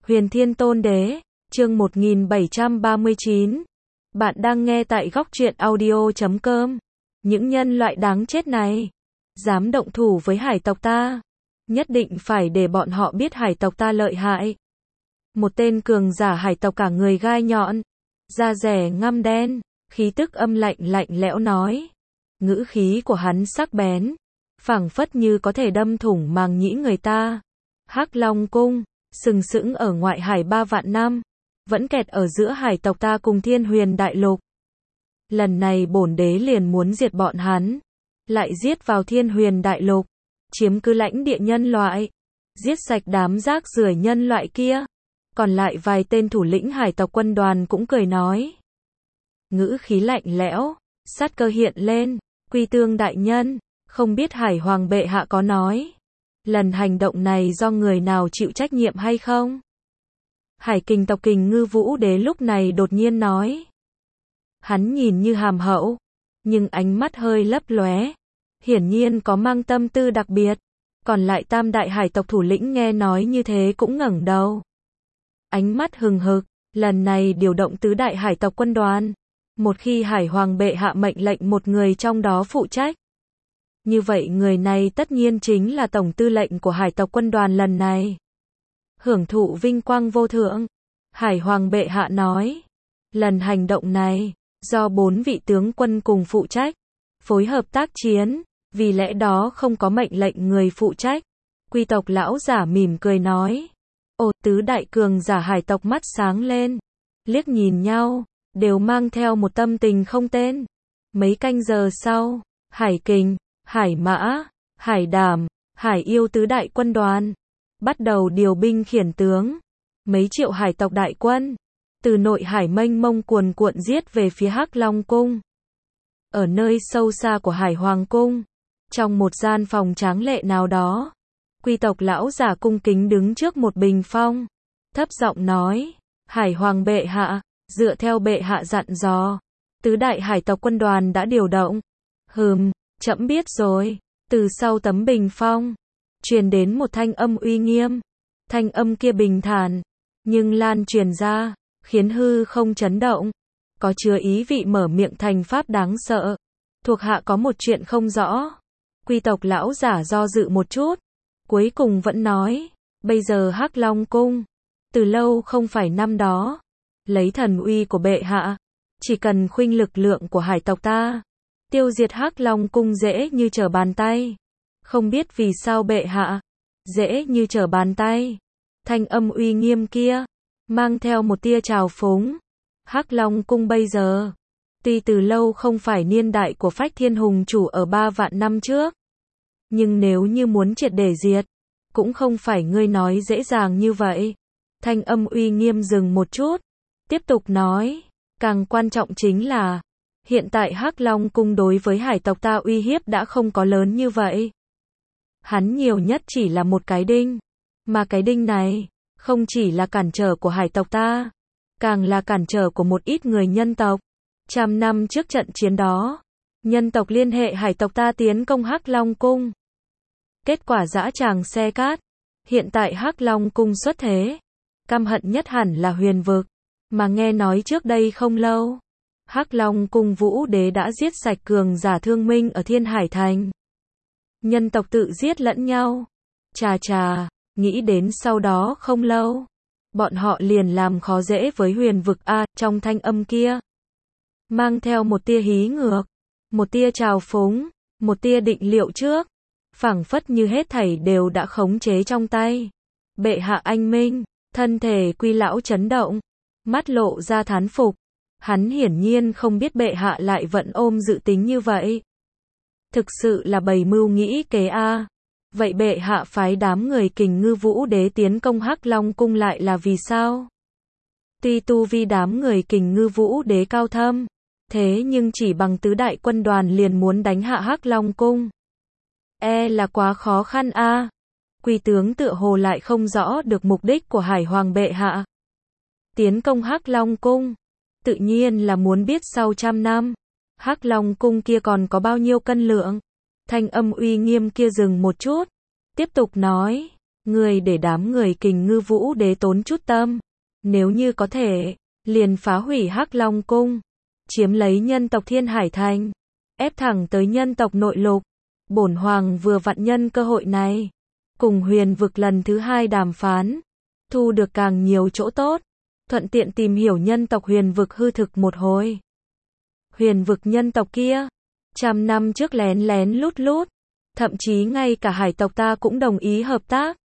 Huyền Thiên Tôn Đế, chương 1739. Bạn đang nghe tại góc truyện audio.com. Những nhân loại đáng chết này, dám động thủ với hải tộc ta, nhất định phải để bọn họ biết hải tộc ta lợi hại. Một tên cường giả hải tộc cả người gai nhọn, da rẻ ngăm đen, khí tức âm lạnh lạnh lẽo nói. Ngữ khí của hắn sắc bén, phảng phất như có thể đâm thủng màng nhĩ người ta. Hắc Long Cung, sừng sững ở ngoại hải 3 vạn năm, vẫn kẹt ở giữa hải tộc ta cùng Thiên Huyền Đại Lục. Lần này bổn đế liền muốn diệt bọn hắn, lại giết vào Thiên Huyền Đại Lục, chiếm cứ lãnh địa nhân loại, giết sạch đám rác rưởi nhân loại kia. Còn lại vài tên thủ lĩnh hải tộc quân đoàn cũng cười nói. Ngữ khí lạnh lẽo, sát cơ hiện lên, Quy Tương đại nhân, không biết Hải Hoàng bệ hạ có nói, lần hành động này do người nào chịu trách nhiệm hay không? Hải Kình tộc Kình Ngư Vũ Đế lúc này đột nhiên nói. Hắn nhìn như hàm hậu, nhưng ánh mắt hơi lấp lóe, hiển nhiên có mang tâm tư đặc biệt. Còn lại tam đại hải tộc thủ lĩnh nghe nói như thế cũng ngẩng đầu. Ánh mắt hừng hực, lần này điều động tứ đại hải tộc quân đoàn. Một khi Hải Hoàng bệ hạ mệnh lệnh một người trong đó phụ trách, như vậy người này tất nhiên chính là tổng tư lệnh của hải tộc quân đoàn lần này. Hưởng thụ vinh quang vô thượng, Hải Hoàng bệ hạ nói. Lần hành động này, do 4 vị tướng quân cùng phụ trách, phối hợp tác chiến, vì lẽ đó không có mệnh lệnh người phụ trách. Quy tộc lão giả mỉm cười nói. Ồ, tứ đại cường giả hải tộc mắt sáng lên, liếc nhìn nhau, đều mang theo một tâm tình không tên. Mấy canh giờ sau, Hải Kình, Hải Mã, Hải Đảm, Hải Yêu tứ đại quân đoàn bắt đầu điều binh khiển tướng. Mấy triệu hải tộc đại quân từ nội hải mênh mông cuồn cuộn giết về phía Hắc Long Cung. Ở nơi sâu xa của Hải Hoàng Cung, trong một gian phòng tráng lệ nào đó, Quy tộc lão giả cung kính đứng trước một bình phong, thấp giọng nói. Hải Hoàng bệ hạ, dựa theo bệ hạ dặn dò, tứ đại hải tộc quân đoàn đã điều động. Trẫm biết rồi. Từ sau tấm bình phong truyền đến một thanh âm uy nghiêm. Thanh âm kia bình thản, nhưng lan truyền ra, khiến hư không chấn động, có chứa ý vị mở miệng thành pháp đáng sợ. Thuộc hạ có một chuyện không rõ. Quy tộc lão giả do dự một chút, cuối cùng vẫn nói. Bây giờ Hắc Long Cung, từ lâu không phải năm đó, lấy thần uy của bệ hạ, chỉ cần khuynh lực lượng của hải tộc ta, tiêu diệt Hắc Long Cung dễ như trở bàn tay. Không biết vì sao bệ hạ, dễ như trở bàn tay. Thanh âm uy nghiêm kia, mang theo một tia trào phúng. Hắc Long Cung bây giờ, tuy từ lâu không phải niên đại của Phách Thiên Hùng chủ ở 3 vạn năm trước, nhưng nếu như muốn triệt để diệt, cũng không phải ngươi nói dễ dàng như vậy. Thanh âm uy nghiêm dừng một chút, tiếp tục nói. Càng quan trọng chính là, hiện tại Hắc Long Cung đối với hải tộc ta uy hiếp đã không có lớn như vậy. Hắn nhiều nhất chỉ là một cái đinh, mà cái đinh này, không chỉ là cản trở của hải tộc ta, càng là cản trở của một ít người nhân tộc. 100 năm trước trận chiến đó, nhân tộc liên hệ hải tộc ta tiến công Hắc Long Cung. Kết quả dã tràng xe cát. Hiện tại Hắc Long Cung xuất thế, căm hận nhất hẳn là Huyền Vực. Mà nghe nói trước đây không lâu, Hắc Long Cung Vũ Đế đã giết sạch cường giả Thương Minh ở Thiên Hải Thành. Nhân tộc tự giết lẫn nhau. Chà, nghĩ đến sau đó không lâu, bọn họ liền làm khó dễ với Huyền Vực a. Trong thanh âm kia, mang theo một tia hí ngược, một tia trào phúng, một tia định liệu trước, phảng phất như hết thảy đều đã khống chế trong tay. Bệ hạ anh minh. Thân thể Quy lão chấn động, mắt lộ ra thán phục. Hắn hiển nhiên không biết bệ hạ lại vẫn ôm dự tính như vậy. Thực sự là bày mưu nghĩ kế a. Vậy bệ hạ phái đám người Kình Ngư Vũ Đế tiến công Hắc Long Cung lại là vì sao? Tuy tu vi đám người Kình Ngư Vũ Đế cao thâm, thế nhưng chỉ bằng tứ đại quân đoàn liền muốn đánh hạ Hắc Long Cung, là quá khó khăn a. Quy tướng tựa hồ lại không rõ được mục đích của Hải Hoàng bệ hạ. Tiến công Hắc Long Cung, tự nhiên là muốn biết sau 100 năm, Hắc Long Cung kia còn có bao nhiêu cân lượng. Thanh âm uy nghiêm kia dừng một chút, tiếp tục nói. Người để đám người Kình Ngư Vũ Đế tốn chút tâm, nếu như có thể, liền phá hủy Hắc Long cung, chiếm lấy nhân tộc Thiên Hải Thành, ép thẳng tới nhân tộc nội lục. Bổn hoàng vừa vặn nhân cơ hội này, cùng Huyền vực lần thứ 2 đàm phán, thu được càng nhiều chỗ tốt, thuận tiện tìm hiểu nhân tộc Huyền vực hư thực một hồi. Huyền vực nhân tộc kia, trăm năm trước lén lén lút lút, thậm chí ngay cả hải tộc ta cũng đồng ý hợp tác.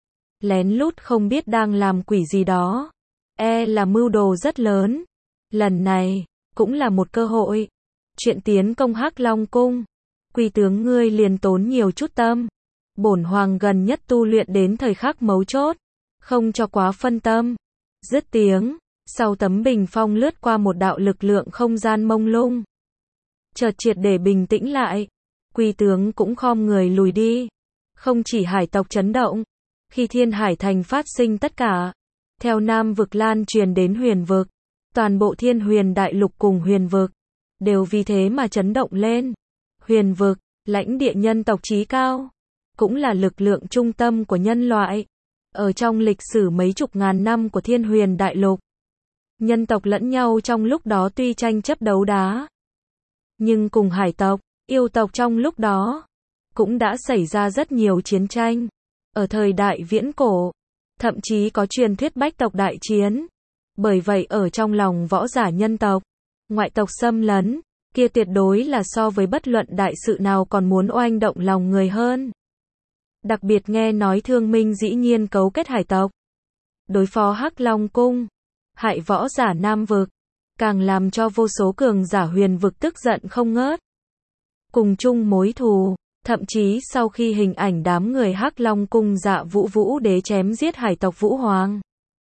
Lén lút không biết đang làm quỷ gì đó, là mưu đồ rất lớn. Lần này, cũng là một cơ hội. Chuyện tiến công Hắc Long cung, Quý tướng ngươi liền tốn nhiều chút tâm. Bổn hoàng gần nhất tu luyện đến thời khắc mấu chốt, không cho quá phân tâm. Dứt tiếng, sau tấm bình phong lướt qua một đạo lực lượng không gian mông lung. Chợt triệt để bình tĩnh lại, Quý tướng cũng khom người lùi đi. Không chỉ hải tộc chấn động, khi Thiên Hải Thành phát sinh tất cả, theo Nam vực lan truyền đến Huyền vực, toàn bộ Thiên Huyền đại lục cùng Huyền vực đều vì thế mà chấn động lên. Huyền vực, lãnh địa nhân tộc chí cao, cũng là lực lượng trung tâm của nhân loại. Ở trong lịch sử mấy chục ngàn năm của Thiên Huyền đại lục, nhân tộc lẫn nhau trong lúc đó tuy tranh chấp đấu đá, nhưng cùng hải tộc, yêu tộc trong lúc đó cũng đã xảy ra rất nhiều chiến tranh. Ở thời đại viễn cổ, thậm chí có truyền thuyết bách tộc đại chiến. Bởi vậy ở trong lòng võ giả nhân tộc, ngoại tộc xâm lấn, kia tuyệt đối là so với bất luận đại sự nào còn muốn oanh động lòng người hơn. Đặc biệt nghe nói Thương Minh dĩ nhiên cấu kết hải tộc, đối phó Hắc Long cung, hại võ giả Nam vực, càng làm cho vô số cường giả Huyền vực tức giận không ngớt. Cùng chung mối thù, thậm chí sau khi hình ảnh đám người Hắc Long cung Dạ Vũ Vũ Đế chém giết hải tộc Vũ Hoàng,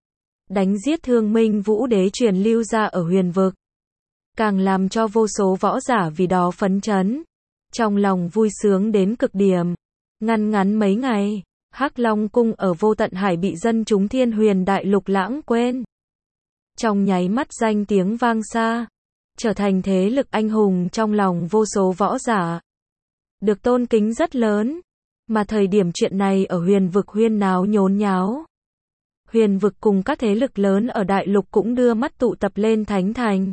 đánh giết Thương Minh Vũ Đế truyền lưu ra ở Huyền vực, càng làm cho vô số võ giả vì đó phấn chấn, trong lòng vui sướng đến cực điểm. Ngắn mấy ngày, Hắc Long cung ở Vô Tận Hải bị dân chúng Thiên Huyền đại lục lãng quên. Trong nháy mắt danh tiếng vang xa, trở thành thế lực anh hùng trong lòng vô số võ giả, được tôn kính rất lớn. Mà thời điểm chuyện này ở Huyền vực huyên náo nhốn nháo. Huyền vực cùng các thế lực lớn ở đại lục cũng đưa mắt tụ tập lên Thánh Thành.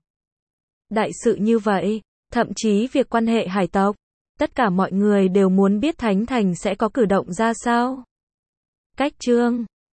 Đại sự như vậy, thậm chí việc quan hệ hải tộc, tất cả mọi người đều muốn biết Thánh Thành sẽ có cử động ra sao. Cách chương